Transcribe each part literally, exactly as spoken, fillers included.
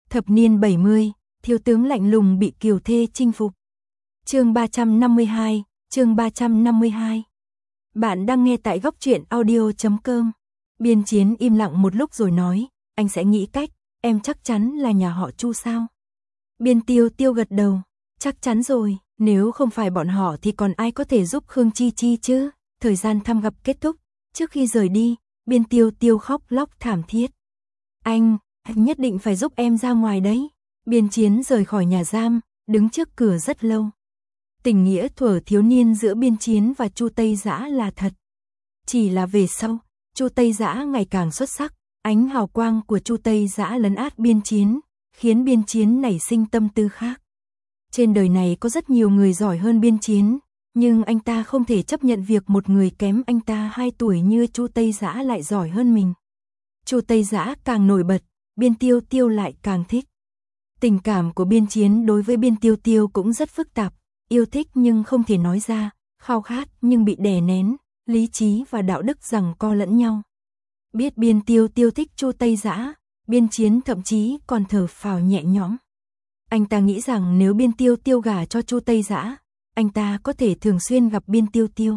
Thập niên bảy mươi, thiếu tướng lạnh lùng bị kiều thê chinh phục. Chương ba trăm năm mươi hai, chương ba trăm năm mươi hai. Bạn đang nghe tại góc truyện audio chấm com. Biên Chiến im lặng một lúc rồi nói, anh sẽ nghĩ cách, em chắc chắn là nhà họ Chu sao? Biên Tiêu Tiêu gật đầu, chắc chắn rồi, nếu không phải bọn họ thì còn ai có thể giúp Khương Chi Chi chứ? Thời gian thăm gặp kết thúc, trước khi rời đi, Biên Tiêu Tiêu khóc lóc thảm thiết. Anh, anh nhất định phải giúp em ra ngoài đấy. Biên Chiến rời khỏi nhà giam, đứng trước cửa rất lâu. Tình nghĩa thuở thiếu niên giữa Biên Chiến và Chu Tây Dã là thật. Chỉ là về sau, Chu Tây Dã ngày càng xuất sắc, ánh hào quang của Chu Tây Dã lấn át Biên Chiến, khiến Biên Chiến nảy sinh tâm tư khác. Trên đời này có rất nhiều người giỏi hơn Biên Chiến, nhưng anh ta không thể chấp nhận việc một người kém anh ta hai tuổi như Chu Tây Dã lại giỏi hơn mình. Chu Tây Dã càng nổi bật, Biên Tiêu Tiêu lại càng thích. Tình cảm của Biên Chiến đối với Biên Tiêu Tiêu cũng rất phức tạp, yêu thích nhưng không thể nói ra, khao khát nhưng bị đè nén, lý trí và đạo đức giằng co lẫn nhau. Biết Biên Tiêu Tiêu thích Chu Tây Dã, Biên Chiến thậm chí còn thở phào nhẹ nhõm. Anh ta nghĩ rằng nếu Biên Tiêu Tiêu gả cho Chu Tây Dã, anh ta có thể thường xuyên gặp Biên Tiêu Tiêu.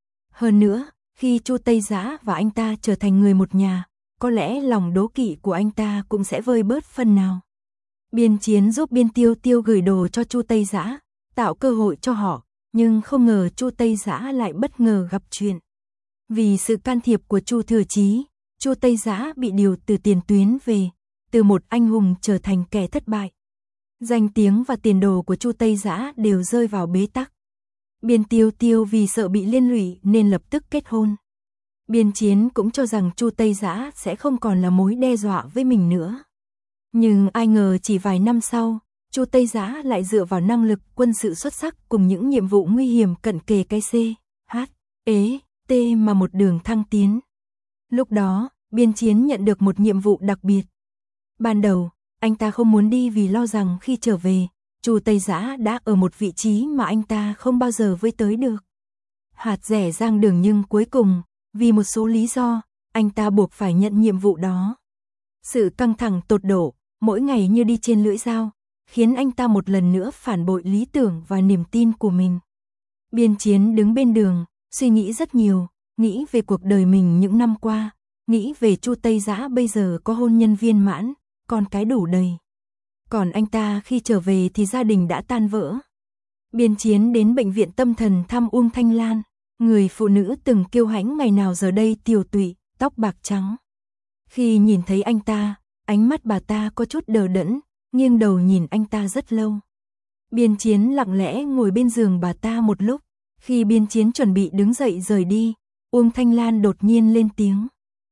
Hơn nữa, khi Chu Tây Dã và anh ta trở thành người một nhà, có lẽ lòng đố kỵ của anh ta cũng sẽ vơi bớt phần nào. Biên Chiến giúp Biên Tiêu Tiêu gửi đồ cho Chu Tây Dã, tạo cơ hội cho họ, nhưng không ngờ Chu Tây Dã lại bất ngờ gặp chuyện. Vì sự can thiệp của Chu Thừa Chí, Chu Tây Dã bị điều từ tiền tuyến về, từ một anh hùng trở thành kẻ thất bại. Danh tiếng và tiền đồ của Chu Tây Dã đều rơi vào bế tắc. Biên Tiêu Tiêu vì sợ bị liên lụy nên lập tức kết hôn. Biên Chiến cũng cho rằng Chu Tây Dã sẽ không còn là mối đe dọa với mình nữa. Nhưng ai ngờ chỉ vài năm sau, Chu Tây Dã lại dựa vào năng lực quân sự xuất sắc cùng những nhiệm vụ nguy hiểm cận kề cái C, H, E, T mà một đường thăng tiến. Lúc đó, Biên Chiến nhận được một nhiệm vụ đặc biệt. Ban đầu, anh ta không muốn đi vì lo rằng khi trở về, Chu Tây Dã đã ở một vị trí mà anh ta không bao giờ với tới được. Hạt rẻ rang đường nhưng cuối cùng, vì một số lý do, anh ta buộc phải nhận nhiệm vụ đó. Sự căng thẳng tột độ, mỗi ngày như đi trên lưỡi dao, khiến anh ta một lần nữa phản bội lý tưởng và niềm tin của mình. Biên Chiến đứng bên đường, suy nghĩ rất nhiều, nghĩ về cuộc đời mình những năm qua, nghĩ về Chu Tây Dã bây giờ có hôn nhân viên mãn, con cái đủ đầy. Còn anh ta khi trở về thì gia đình đã tan vỡ. Biên Chiến đến bệnh viện tâm thần thăm Uông Thanh Lan, người phụ nữ từng kiêu hãnh ngày nào giờ đây tiều tụy, tóc bạc trắng. Khi nhìn thấy anh ta, ánh mắt bà ta có chút đờ đẫn, nghiêng đầu nhìn anh ta rất lâu. Biên Chiến lặng lẽ ngồi bên giường bà ta một lúc, khi Biên Chiến chuẩn bị đứng dậy rời đi, Uông Thanh Lan đột nhiên lên tiếng.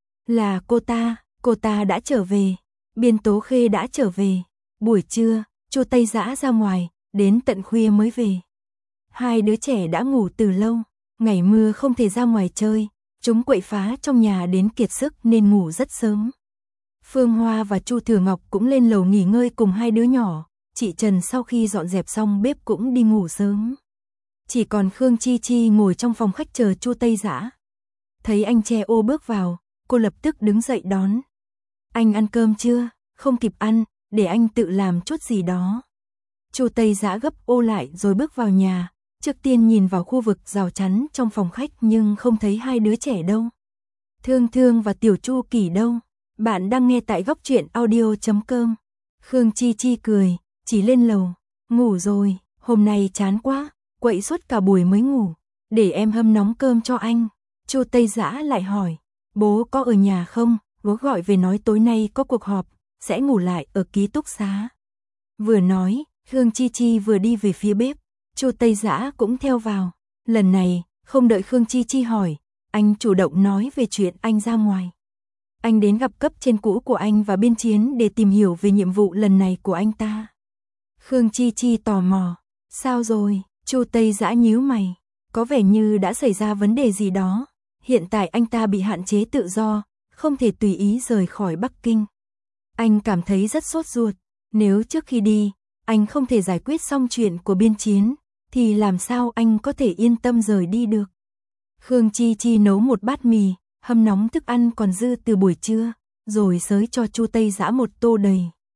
Là cô ta, cô ta đã trở về, Biên Tố Khê đã trở về. Buổi trưa, Chu Tây Dã ra ngoài, đến tận khuya mới về. Hai đứa trẻ đã ngủ từ lâu, ngày mưa không thể ra ngoài chơi, chúng quậy phá trong nhà đến kiệt sức nên ngủ rất sớm. Phương Hoa và Chu Thừa Ngọc cũng lên lầu nghỉ ngơi cùng hai đứa nhỏ, chị Trần sau khi dọn dẹp xong bếp cũng đi ngủ sớm. Chỉ còn Khương Chi Chi ngồi trong phòng khách chờ Chu Tây Dã. Thấy anh che ô bước vào, cô lập tức đứng dậy đón. Anh ăn cơm chưa? Không kịp ăn, để anh tự làm chút gì đó. Chu Tây Dã gấp ô lại rồi bước vào nhà, trước tiên nhìn vào khu vực rào chắn trong phòng khách nhưng không thấy hai đứa trẻ đâu. Thương Thương và Tiểu Chu Kỳ đâu? Bạn đang nghe tại góc truyện audio chấm com. Khương Chi Chi cười, chỉ lên lầu. Ngủ rồi, hôm nay chán quá, quậy suốt cả buổi mới ngủ. Để em hâm nóng cơm cho anh. Chu Tây Dã lại hỏi, bố có ở nhà không? Bố gọi về nói tối nay có cuộc họp, sẽ ngủ lại ở ký túc xá. Vừa nói, Khương Chi Chi vừa đi về phía bếp, Chu Tây Dã cũng theo vào. Lần này, không đợi Khương Chi Chi hỏi, anh chủ động nói về chuyện anh ra ngoài. Anh đến gặp cấp trên cũ của anh và Biên Chiến để tìm hiểu về nhiệm vụ lần này của anh ta. Khương Chi Chi tò mò, sao rồi? Chu Tây Dã nhíu mày, có vẻ như đã xảy ra vấn đề gì đó. Hiện tại anh ta bị hạn chế tự do, không thể tùy ý rời khỏi Bắc Kinh. Anh cảm thấy rất sốt ruột, nếu trước khi đi, anh không thể giải quyết xong chuyện của Biên Chiến, thì làm sao anh có thể yên tâm rời đi được. Khương Chi Chi nấu một bát mì, hâm nóng thức ăn còn dư từ buổi trưa, rồi xới cho Chu Tây Dã một tô đầy.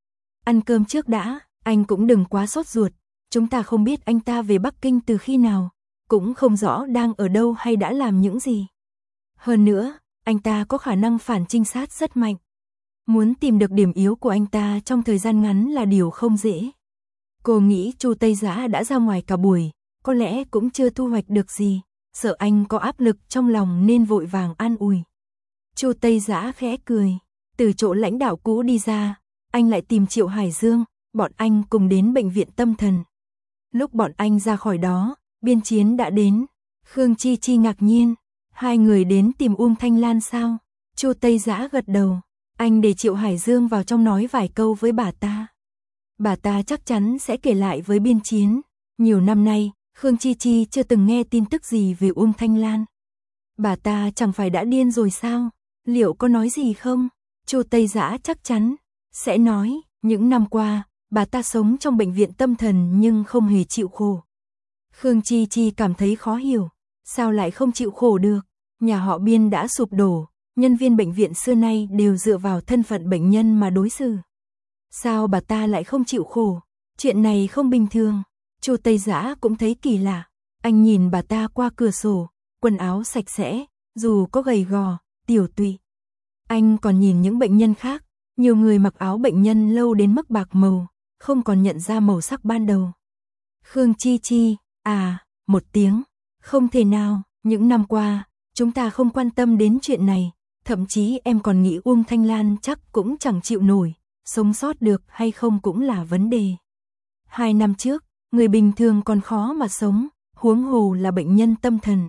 ăn cơm trước đã, anh cũng đừng quá sốt ruột, chúng ta không biết anh ta về Bắc Kinh từ khi nào, cũng không rõ đang ở đâu hay đã làm những gì. Hơn nữa, anh ta có khả năng phản trinh sát rất mạnh. Muốn tìm được điểm yếu của anh ta trong thời gian ngắn là điều không dễ. Cô nghĩ Chu Tây Dã đã ra ngoài cả buổi, có lẽ cũng chưa thu hoạch được gì, sợ anh có áp lực trong lòng nên vội vàng an ủi. Chu Tây Dã khẽ cười, từ chỗ lãnh đạo cũ đi ra, anh lại tìm Triệu Hải Dương, bọn anh cùng đến bệnh viện tâm thần. Lúc bọn anh ra khỏi đó, Biên Chiến đã đến. Khương Chi Chi ngạc nhiên, hai người đến tìm Uông Thanh Lan sao? Chu Tây Dã gật đầu, anh để Triệu Hải Dương vào trong nói vài câu với bà ta. Bà ta chắc chắn sẽ kể lại với Biên Chiến. Nhiều năm nay, Khương Chi Chi chưa từng nghe tin tức gì về Uông Thanh Lan. Bà ta chẳng phải đã điên rồi sao? Liệu có nói gì không? Chu Tây Dã chắc chắn sẽ nói, những năm qua, bà ta sống trong bệnh viện tâm thần nhưng không hề chịu khổ. Khương Chi Chi cảm thấy khó hiểu, sao lại không chịu khổ được? Nhà họ Biên đã sụp đổ, nhân viên bệnh viện xưa nay đều dựa vào thân phận bệnh nhân mà đối xử. Sao bà ta lại không chịu khổ? Chuyện này không bình thường. Chu Tây Dã cũng thấy kỳ lạ. Anh nhìn bà ta qua cửa sổ, quần áo sạch sẽ, dù có gầy gò, tiểu tụy. Anh còn nhìn những bệnh nhân khác, nhiều người mặc áo bệnh nhân lâu đến mức bạc màu, không còn nhận ra màu sắc ban đầu. Khương Chi Chi, à, một tiếng, không thể nào, những năm qua, chúng ta không quan tâm đến chuyện này, thậm chí em còn nghĩ Uông Thanh Lan chắc cũng chẳng chịu nổi, sống sót được hay không cũng là vấn đề. Hai năm trước, người bình thường còn khó mà sống, huống hồ là bệnh nhân tâm thần.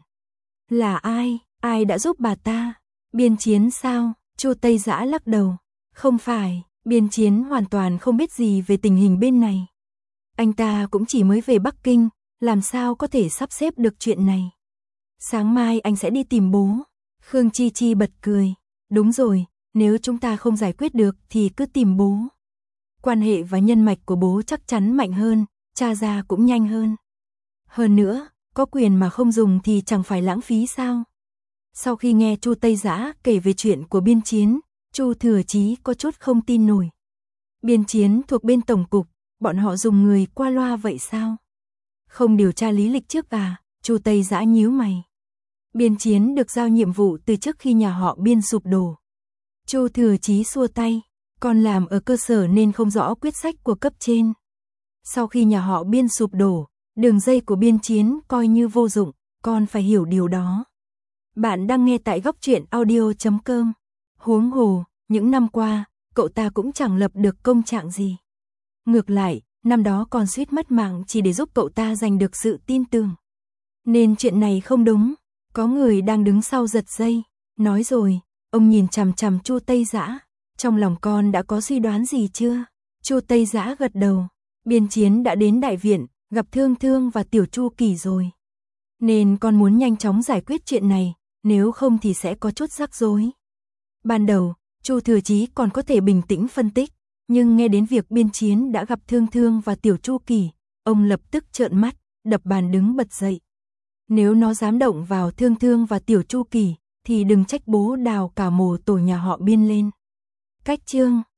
Là ai, ai đã giúp bà ta? Biên Chiến sao? Chu Tây Dã lắc đầu. Không phải, Biên Chiến hoàn toàn không biết gì về tình hình bên này. Anh ta cũng chỉ mới về Bắc Kinh, làm sao có thể sắp xếp được chuyện này. Sáng mai anh sẽ đi tìm bố. Khương Chi Chi bật cười. Đúng rồi, nếu chúng ta không giải quyết được thì cứ tìm bố. Quan hệ và nhân mạch của bố chắc chắn mạnh hơn, tra ra cũng nhanh hơn. Hơn nữa, có quyền mà không dùng thì chẳng phải lãng phí sao? Sau khi nghe Chu Tây Dã kể về chuyện của Biên Chiến, Chu Thừa Chí có chút không tin nổi. Biên Chiến thuộc bên tổng cục, bọn họ dùng người qua loa vậy sao? Không điều tra lý lịch trước à? Chu Tây Dã nhíu mày. Biên Chiến được giao nhiệm vụ từ trước khi nhà họ Biên sụp đổ. Chu Thừa Chí xua tay, con làm ở cơ sở nên không rõ quyết sách của cấp trên. Sau khi nhà họ Biên sụp đổ, đường dây của Biên Chiến coi như vô dụng, con phải hiểu điều đó. Bạn đang nghe tại góc truyện audio chấm com. Huống hồ, những năm qua, cậu ta cũng chẳng lập được công trạng gì. Ngược lại, năm đó còn suýt mất mạng chỉ để giúp cậu ta giành được sự tin tưởng. Nên chuyện này không đúng, có người đang đứng sau giật dây. Nói rồi, ông nhìn chằm chằm Chu Tây Dã, trong lòng con đã có suy đoán gì chưa? Chu Tây Dã gật đầu, Biên Chiến đã đến đại viện, gặp Thương Thương và Tiểu Chu Kỳ rồi. Nên con muốn nhanh chóng giải quyết chuyện này, nếu không thì sẽ có chút rắc rối. Ban đầu, Chu Thừa Chí còn có thể bình tĩnh phân tích, nhưng nghe đến việc Biên Chiến đã gặp Thương Thương và Tiểu Chu Kỳ, ông lập tức trợn mắt, đập bàn đứng bật dậy. Nếu nó dám động vào Thương Thương và Tiểu Chu Kỳ, thì đừng trách bố đào cả mồ tổ nhà họ Biên lên. Cách chương